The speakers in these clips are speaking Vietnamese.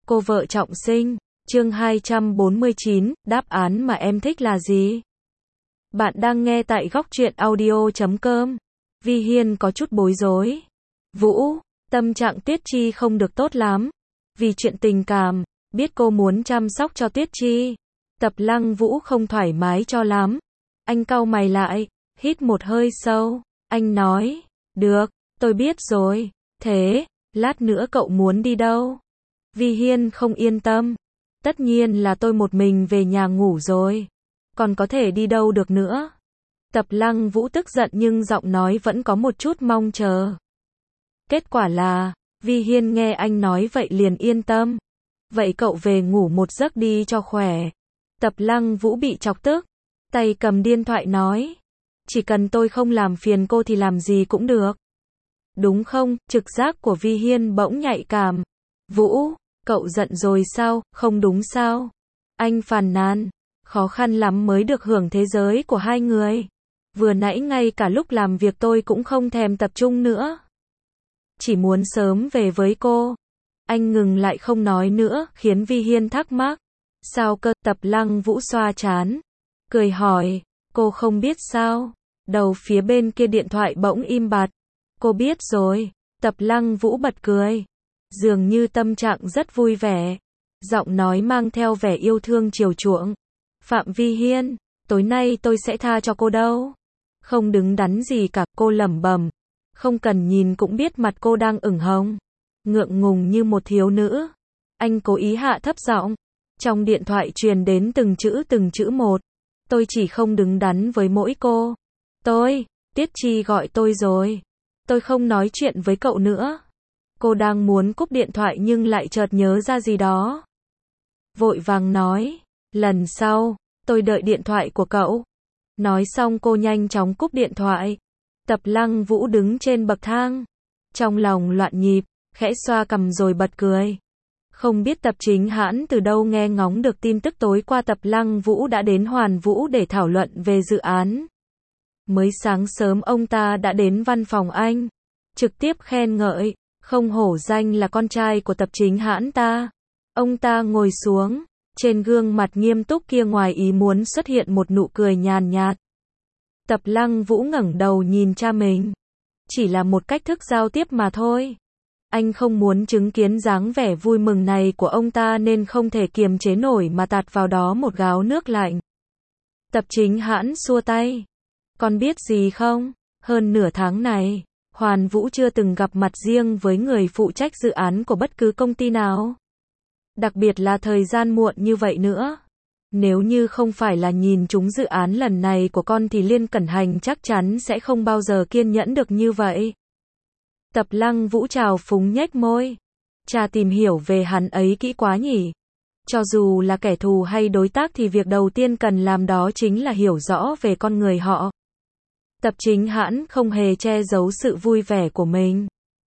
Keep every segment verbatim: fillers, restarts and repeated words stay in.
Cô vợ trọng sinh, chương hai trăm bốn mươi chín, đáp án mà em thích là gì? Bạn đang nghe tại góc truyện audio chấm com. Vi Hiên có chút bối rối. Vũ, tâm trạng Tuyết Chi không được tốt lắm. Vì chuyện tình cảm, biết cô muốn chăm sóc cho Tuyết Chi. Tập Lăng Vũ không thoải mái cho lắm. Anh cau mày lại, hít một hơi sâu. Anh nói, được, tôi biết rồi. Thế, lát nữa cậu muốn đi đâu? Vi Hiên không yên tâm. Tất nhiên là tôi một mình về nhà ngủ rồi. Còn có thể đi đâu được nữa? Tập Lăng Vũ tức giận nhưng giọng nói vẫn có một chút mong chờ. Kết quả là, Vi Hiên nghe anh nói vậy liền yên tâm. Vậy cậu về ngủ một giấc đi cho khỏe. Tập Lăng Vũ bị chọc tức. Tay cầm điện thoại nói. Chỉ cần tôi không làm phiền cô thì làm gì cũng được. Đúng không? Trực giác của Vi Hiên bỗng nhạy cảm. Vũ, cậu giận rồi sao? Không đúng sao? Anh phàn nàn. Khó khăn lắm mới được hưởng thế giới của hai người. Vừa nãy ngay cả lúc làm việc tôi cũng không thèm tập trung nữa. Chỉ muốn sớm về với cô. Anh ngừng lại không nói nữa, khiến Vi Hiên thắc mắc. Sao cơ? Tập Lăng Vũ xoa trán. Cười hỏi, cô không biết sao? Đầu phía bên kia điện thoại bỗng im bặt. Cô biết rồi. Tập Lăng Vũ bật cười. Dường như tâm trạng rất vui vẻ. Giọng nói mang theo vẻ yêu thương chiều chuộng. Phạm Vi Hiên, tối nay tôi sẽ tha cho cô đâu. Không đứng đắn gì cả, cô lẩm bẩm. Không cần nhìn cũng biết mặt cô đang ửng hồng. Ngượng ngùng như một thiếu nữ. Anh cố ý hạ thấp giọng. Trong điện thoại truyền đến từng chữ từng chữ một. Tôi chỉ không đứng đắn với mỗi cô. Tôi, Tiết Chi gọi tôi rồi. Tôi không nói chuyện với cậu nữa. Cô đang muốn cúp điện thoại nhưng lại chợt nhớ ra gì đó. Vội vàng nói, lần sau, tôi đợi điện thoại của cậu. Nói xong cô nhanh chóng cúp điện thoại. Tập Lăng Vũ đứng trên bậc thang. Trong lòng loạn nhịp, khẽ xoa cằm rồi bật cười. Không biết Tập Chính Hãn từ đâu nghe ngóng được tin tức tối qua Tập Lăng Vũ đã đến Hoàn Vũ để thảo luận về dự án. Mới sáng sớm ông ta đã đến văn phòng anh. Trực tiếp khen ngợi, không hổ danh là con trai của Tập Chính Hãn ta. Ông ta ngồi xuống, trên gương mặt nghiêm túc kia ngoài ý muốn xuất hiện một nụ cười nhàn nhạt. Tập Lăng Vũ ngẩng đầu nhìn cha mình. Chỉ là một cách thức giao tiếp mà thôi. Anh không muốn chứng kiến dáng vẻ vui mừng này của ông ta nên không thể kiềm chế nổi mà tạt vào đó một gáo nước lạnh. Tập Chính Hãn xua tay. Con biết gì không? Hơn nửa tháng này, Hoàn Vũ chưa từng gặp mặt riêng với người phụ trách dự án của bất cứ công ty nào. Đặc biệt là thời gian muộn như vậy nữa. Nếu như không phải là nhìn trúng dự án lần này của con thì Liên Cẩn Hành chắc chắn sẽ không bao giờ kiên nhẫn được như vậy. Tập Lăng Vũ trào phúng nhếch môi. Cha tìm hiểu về hắn ấy kỹ quá nhỉ. Cho dù là kẻ thù hay đối tác thì việc đầu tiên cần làm đó chính là hiểu rõ về con người họ. Tập Chính Hãn không hề che giấu sự vui vẻ của mình.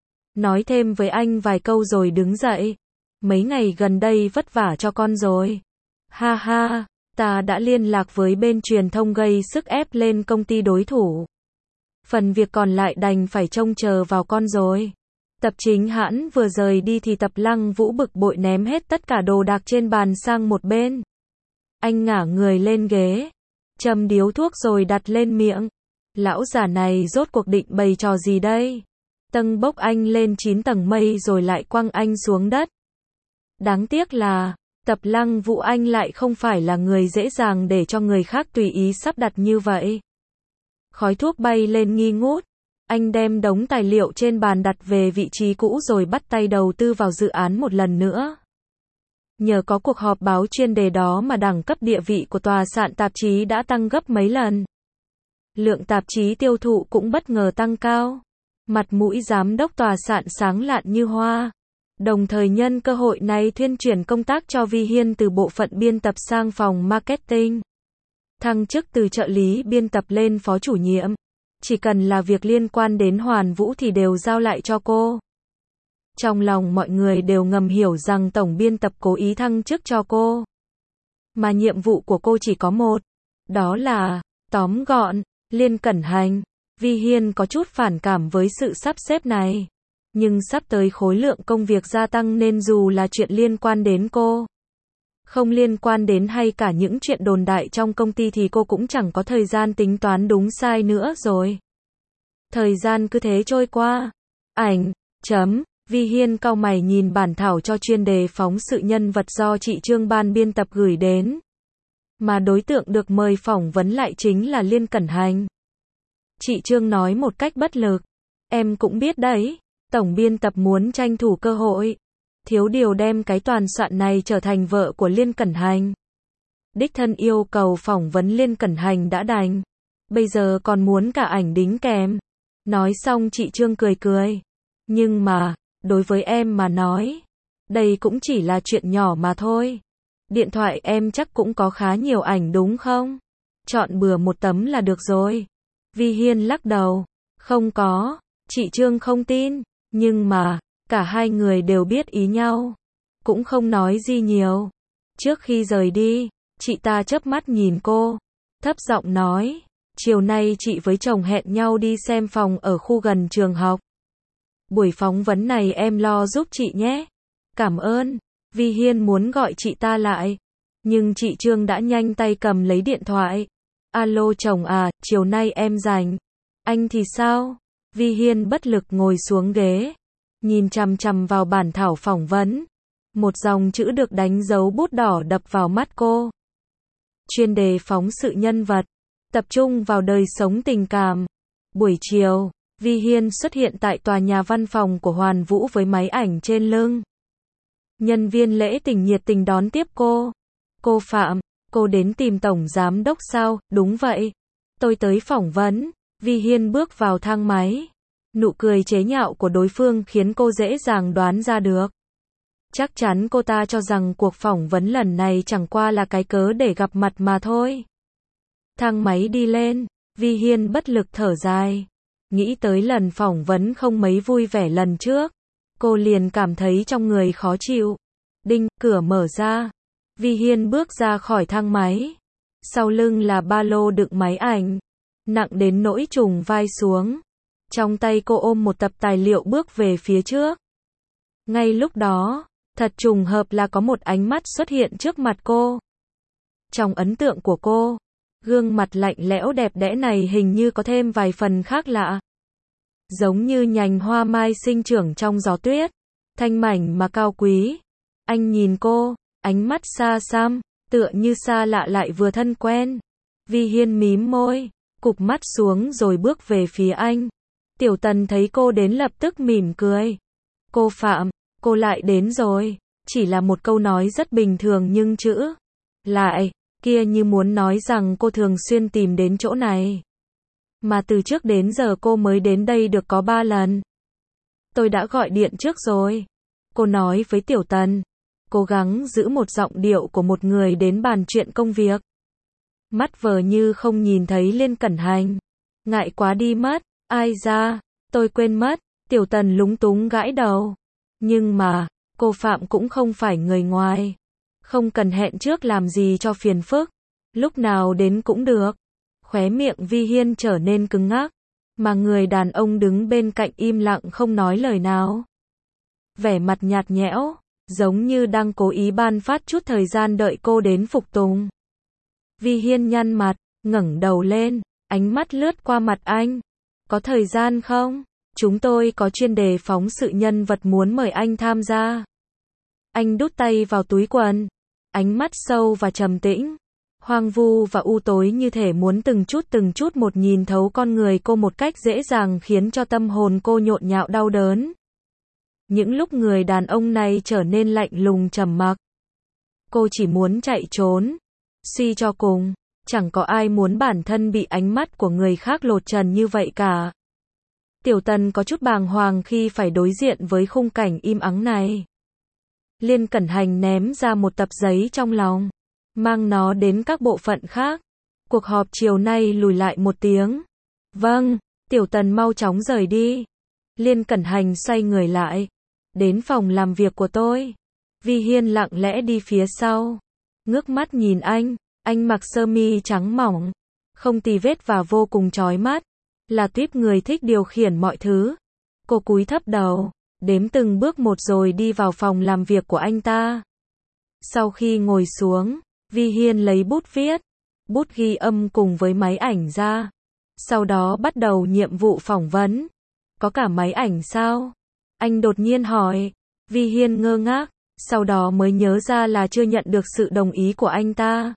Nói thêm với anh vài câu rồi đứng dậy. Mấy ngày gần đây vất vả cho con rồi. Ha ha, ta đã liên lạc với bên truyền thông gây sức ép lên công ty đối thủ. Phần việc còn lại đành phải trông chờ vào con rồi. Tập Chính Hãn vừa rời đi thì Tập Lăng Vũ bực bội ném hết tất cả đồ đạc trên bàn sang một bên. Anh ngả người lên ghế, châm điếu thuốc rồi đặt lên miệng. Lão già này rốt cuộc định bày trò gì đây? Tâng bốc anh lên chín tầng mây rồi lại quăng anh xuống đất. Đáng tiếc là, Tập Lăng Vũ anh lại không phải là người dễ dàng để cho người khác tùy ý sắp đặt như vậy. Khói thuốc bay lên nghi ngút. Anh đem đống tài liệu trên bàn đặt về vị trí cũ rồi bắt tay đầu tư vào dự án một lần nữa. Nhờ có cuộc họp báo chuyên đề đó mà đẳng cấp địa vị của tòa soạn tạp chí đã tăng gấp mấy lần. Lượng tạp chí tiêu thụ cũng bất ngờ tăng cao. Mặt mũi giám đốc tòa soạn sáng lạn như hoa. Đồng thời nhân cơ hội này thuyên chuyển công tác cho Vi Hiên từ bộ phận biên tập sang phòng marketing. Thăng chức từ trợ lý biên tập lên phó chủ nhiệm. Chỉ cần là việc liên quan đến Hoàn Vũ thì đều giao lại cho cô. Trong lòng mọi người đều ngầm hiểu rằng tổng biên tập cố ý thăng chức cho cô. Mà nhiệm vụ của cô chỉ có một. Đó là, tóm gọn, Liên Cẩn Hành. Vi Hiên có chút phản cảm với sự sắp xếp này. Nhưng sắp tới khối lượng công việc gia tăng nên dù là chuyện liên quan đến cô, không liên quan đến hay cả những chuyện đồn đại trong công ty thì cô cũng chẳng có thời gian tính toán đúng sai nữa rồi. Thời gian cứ thế trôi qua. Ảnh, chấm, Vi Hiên cau mày nhìn bản thảo cho chuyên đề phóng sự nhân vật do chị Trương ban biên tập gửi đến. Mà đối tượng được mời phỏng vấn lại chính là Liên Cẩn Hành. Chị Trương nói một cách bất lực. Em cũng biết đấy, tổng biên tập muốn tranh thủ cơ hội. Thiếu điều đem cái toàn soạn này trở thành vợ của Liên Cẩn Hành. Đích thân yêu cầu phỏng vấn Liên Cẩn Hành đã đành. Bây giờ còn muốn cả ảnh đính kèm. Nói xong chị Trương cười cười. Nhưng mà, đối với em mà nói, đây cũng chỉ là chuyện nhỏ mà thôi. Điện thoại em chắc cũng có khá nhiều ảnh đúng không? Chọn bừa một tấm là được rồi. Vi Hiên lắc đầu. Không có. Chị Trương không tin. Nhưng mà, cả hai người đều biết ý nhau. Cũng không nói gì nhiều. Trước khi rời đi, chị ta chớp mắt nhìn cô. Thấp giọng nói. Chiều nay chị với chồng hẹn nhau đi xem phòng ở khu gần trường học. Buổi phỏng vấn này em lo giúp chị nhé. Cảm ơn. Vi Hiên muốn gọi chị ta lại. Nhưng chị Trương đã nhanh tay cầm lấy điện thoại. Alo chồng à, chiều nay em rảnh. Anh thì sao? Vi Hiên bất lực ngồi xuống ghế. Nhìn chằm chằm vào bản thảo phỏng vấn. Một dòng chữ được đánh dấu bút đỏ đập vào mắt cô. Chuyên đề phóng sự nhân vật. Tập trung vào đời sống tình cảm. Buổi chiều, Vi Hiên xuất hiện tại tòa nhà văn phòng của Hoàn Vũ với máy ảnh trên lưng. Nhân viên lễ tình nhiệt tình đón tiếp cô. Cô Phạm, cô đến tìm tổng giám đốc sao? Đúng vậy. Tôi tới phỏng vấn. Vi Hiên bước vào thang máy. Nụ cười chế nhạo của đối phương khiến cô dễ dàng đoán ra được. Chắc chắn cô ta cho rằng cuộc phỏng vấn lần này chẳng qua là cái cớ để gặp mặt mà thôi. Thang máy đi lên, Vi Hiên bất lực thở dài. Nghĩ tới lần phỏng vấn không mấy vui vẻ lần trước. Cô liền cảm thấy trong người khó chịu. Đinh, cửa mở ra. Vi Hiên bước ra khỏi thang máy. Sau lưng là ba lô đựng máy ảnh. Nặng đến nỗi trùng vai xuống. Trong tay cô ôm một tập tài liệu bước về phía trước. Ngay lúc đó, thật trùng hợp là có một ánh mắt xuất hiện trước mặt cô. Trong ấn tượng của cô, gương mặt lạnh lẽo đẹp đẽ này hình như có thêm vài phần khác lạ. Giống như nhành hoa mai sinh trưởng trong gió tuyết, thanh mảnh mà cao quý. Anh nhìn cô, ánh mắt xa xăm, tựa như xa lạ lại vừa thân quen. Vi Hiên mím môi, cụp mắt xuống rồi bước về phía anh. Tiểu Tần thấy cô đến lập tức mỉm cười. Cô Phạm, cô lại đến rồi. Chỉ là một câu nói rất bình thường nhưng chữ lại kia như muốn nói rằng cô thường xuyên tìm đến chỗ này. Mà từ trước đến giờ cô mới đến đây được có ba lần. Tôi đã gọi điện trước rồi. Cô nói với Tiểu Tần, cố gắng giữ một giọng điệu của một người đến bàn chuyện công việc. Mắt vờ như không nhìn thấy Liên Cẩn Hành. Ngại quá đi mất. Ai ra, tôi quên mất. Tiểu Tần lúng túng gãi đầu. Nhưng mà, cô Phạm cũng không phải người ngoài. Không cần hẹn trước làm gì cho phiền phức. Lúc nào đến cũng được. Khóe miệng Vi Hiên trở nên cứng ngắc. Mà người đàn ông đứng bên cạnh im lặng không nói lời nào. Vẻ mặt nhạt nhẽo, giống như đang cố ý ban phát chút thời gian đợi cô đến phục tùng. Vi Hiên nhăn mặt, ngẩng đầu lên, ánh mắt lướt qua mặt anh. Có thời gian không? Chúng tôi có chuyên đề phóng sự nhân vật muốn mời anh tham gia. Anh đút tay vào túi quần, ánh mắt sâu và trầm tĩnh, hoang vu và u tối như thể muốn từng chút từng chút một nhìn thấu con người cô một cách dễ dàng khiến cho tâm hồn cô nhộn nhạo đau đớn. Những lúc người đàn ông này trở nên lạnh lùng trầm mặc, cô chỉ muốn chạy trốn. Suy cho cùng, chẳng có ai muốn bản thân bị ánh mắt của người khác lột trần như vậy cả. Tiểu Tần có chút bàng hoàng khi phải đối diện với khung cảnh im ắng này. Liên Cẩn Hành ném ra một tập giấy trong lòng, mang nó đến các bộ phận khác. Cuộc họp chiều nay lùi lại một tiếng. Vâng, Tiểu Tần mau chóng rời đi. Liên Cẩn Hành xoay người lại. Đến phòng làm việc của tôi. Vi Hiên lặng lẽ đi phía sau. Ngước mắt nhìn anh, anh mặc sơ mi trắng mỏng, không tì vết và vô cùng chói mắt. Là tuýp người thích điều khiển mọi thứ. Cô cúi thấp đầu, đếm từng bước một rồi đi vào phòng làm việc của anh ta. Sau khi ngồi xuống, Vi Hiên lấy bút viết, bút ghi âm cùng với máy ảnh ra. Sau đó bắt đầu nhiệm vụ phỏng vấn. Có cả máy ảnh sao? Anh đột nhiên hỏi. Vi Hiên ngơ ngác, sau đó mới nhớ ra là chưa nhận được sự đồng ý của anh ta.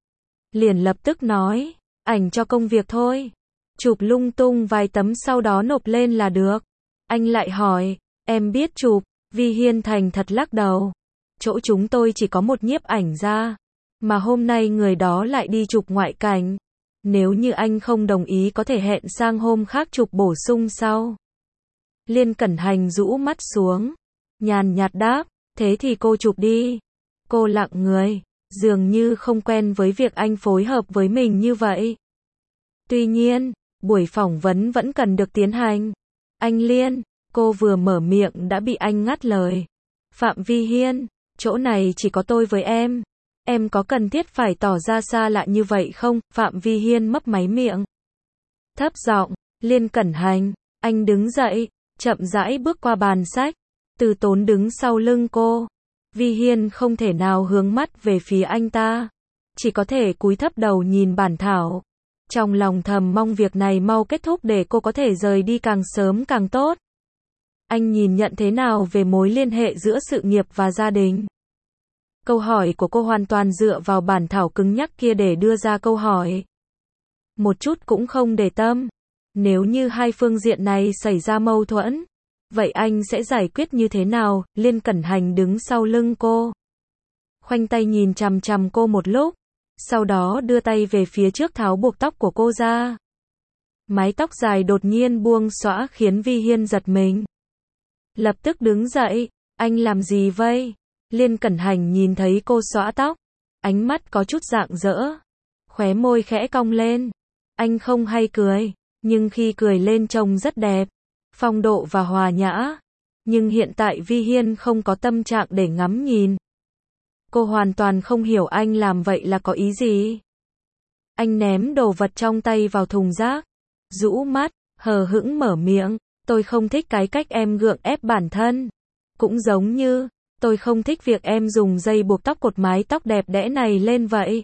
Liền lập tức nói, ảnh cho công việc thôi. Chụp lung tung vài tấm sau đó nộp lên là được. Anh lại hỏi, em biết chụp, Vi Hiên thành thật lắc đầu. Chỗ chúng tôi chỉ có một nhiếp ảnh ra, mà hôm nay người đó lại đi chụp ngoại cảnh. Nếu như anh không đồng ý có thể hẹn sang hôm khác chụp bổ sung sau. Liên Cẩn Hành rũ mắt xuống, nhàn nhạt đáp, thế thì cô chụp đi. Cô lặng người, dường như không quen với việc anh phối hợp với mình như vậy. Tuy nhiên, buổi phỏng vấn vẫn cần được tiến hành. Anh Liên, cô vừa mở miệng đã bị anh ngắt lời. Phạm Vi Hiên, chỗ này chỉ có tôi với em. Em có cần thiết phải tỏ ra xa lạ như vậy không? Phạm Vi Hiên mấp máy miệng. Thấp giọng, Liên Cẩn Hành, anh đứng dậy, chậm rãi bước qua bàn sách. Từ Tốn đứng sau lưng cô. Vi Hiên không thể nào hướng mắt về phía anh ta. Chỉ có thể cúi thấp đầu nhìn bản thảo. Trong lòng thầm mong việc này mau kết thúc để cô có thể rời đi càng sớm càng tốt. Anh nhìn nhận thế nào về mối liên hệ giữa sự nghiệp và gia đình? Câu hỏi của cô hoàn toàn dựa vào bản thảo cứng nhắc kia để đưa ra câu hỏi. Một chút cũng không để tâm. Nếu như hai phương diện này xảy ra mâu thuẫn, vậy anh sẽ giải quyết như thế nào? Liên Cẩn Hành đứng sau lưng cô. Khoanh tay nhìn chằm chằm cô một lúc. Sau đó đưa tay về phía trước tháo buộc tóc của cô ra. Mái tóc dài đột nhiên buông xõa khiến Vi Hiên giật mình. Lập tức đứng dậy. Anh làm gì vậy? Liên Cẩn Hành nhìn thấy cô xõa tóc. Ánh mắt có chút rạng rỡ. Khóe môi khẽ cong lên. Anh không hay cười. Nhưng khi cười lên trông rất đẹp. Phong độ và hòa nhã. Nhưng hiện tại Vi Hiên không có tâm trạng để ngắm nhìn. Cô hoàn toàn không hiểu anh làm vậy là có ý gì. Anh ném đồ vật trong tay vào thùng rác. Rũ mắt, hờ hững mở miệng. Tôi không thích cái cách em gượng ép bản thân. Cũng giống như, tôi không thích việc em dùng dây buộc tóc cột mái tóc đẹp đẽ này lên vậy.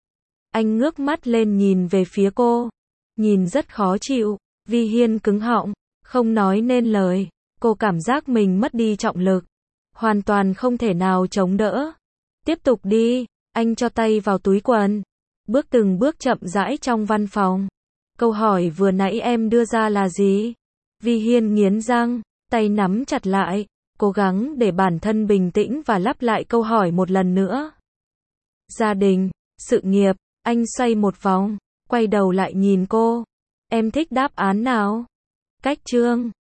Anh ngước mắt lên nhìn về phía cô. Nhìn rất khó chịu. Vi Hiên cứng họng, không nói nên lời. Cô cảm giác mình mất đi trọng lực. Hoàn toàn không thể nào chống đỡ. Tiếp tục đi. Anh cho tay vào túi quần. Bước từng bước chậm rãi trong văn phòng. Câu hỏi vừa nãy em đưa ra là gì? Vi Hiên nghiến răng, tay nắm chặt lại, cố gắng để bản thân bình tĩnh và lặp lại câu hỏi một lần nữa. Gia đình, sự nghiệp, anh xoay một vòng, quay đầu lại nhìn cô. Em thích đáp án nào? Cách chương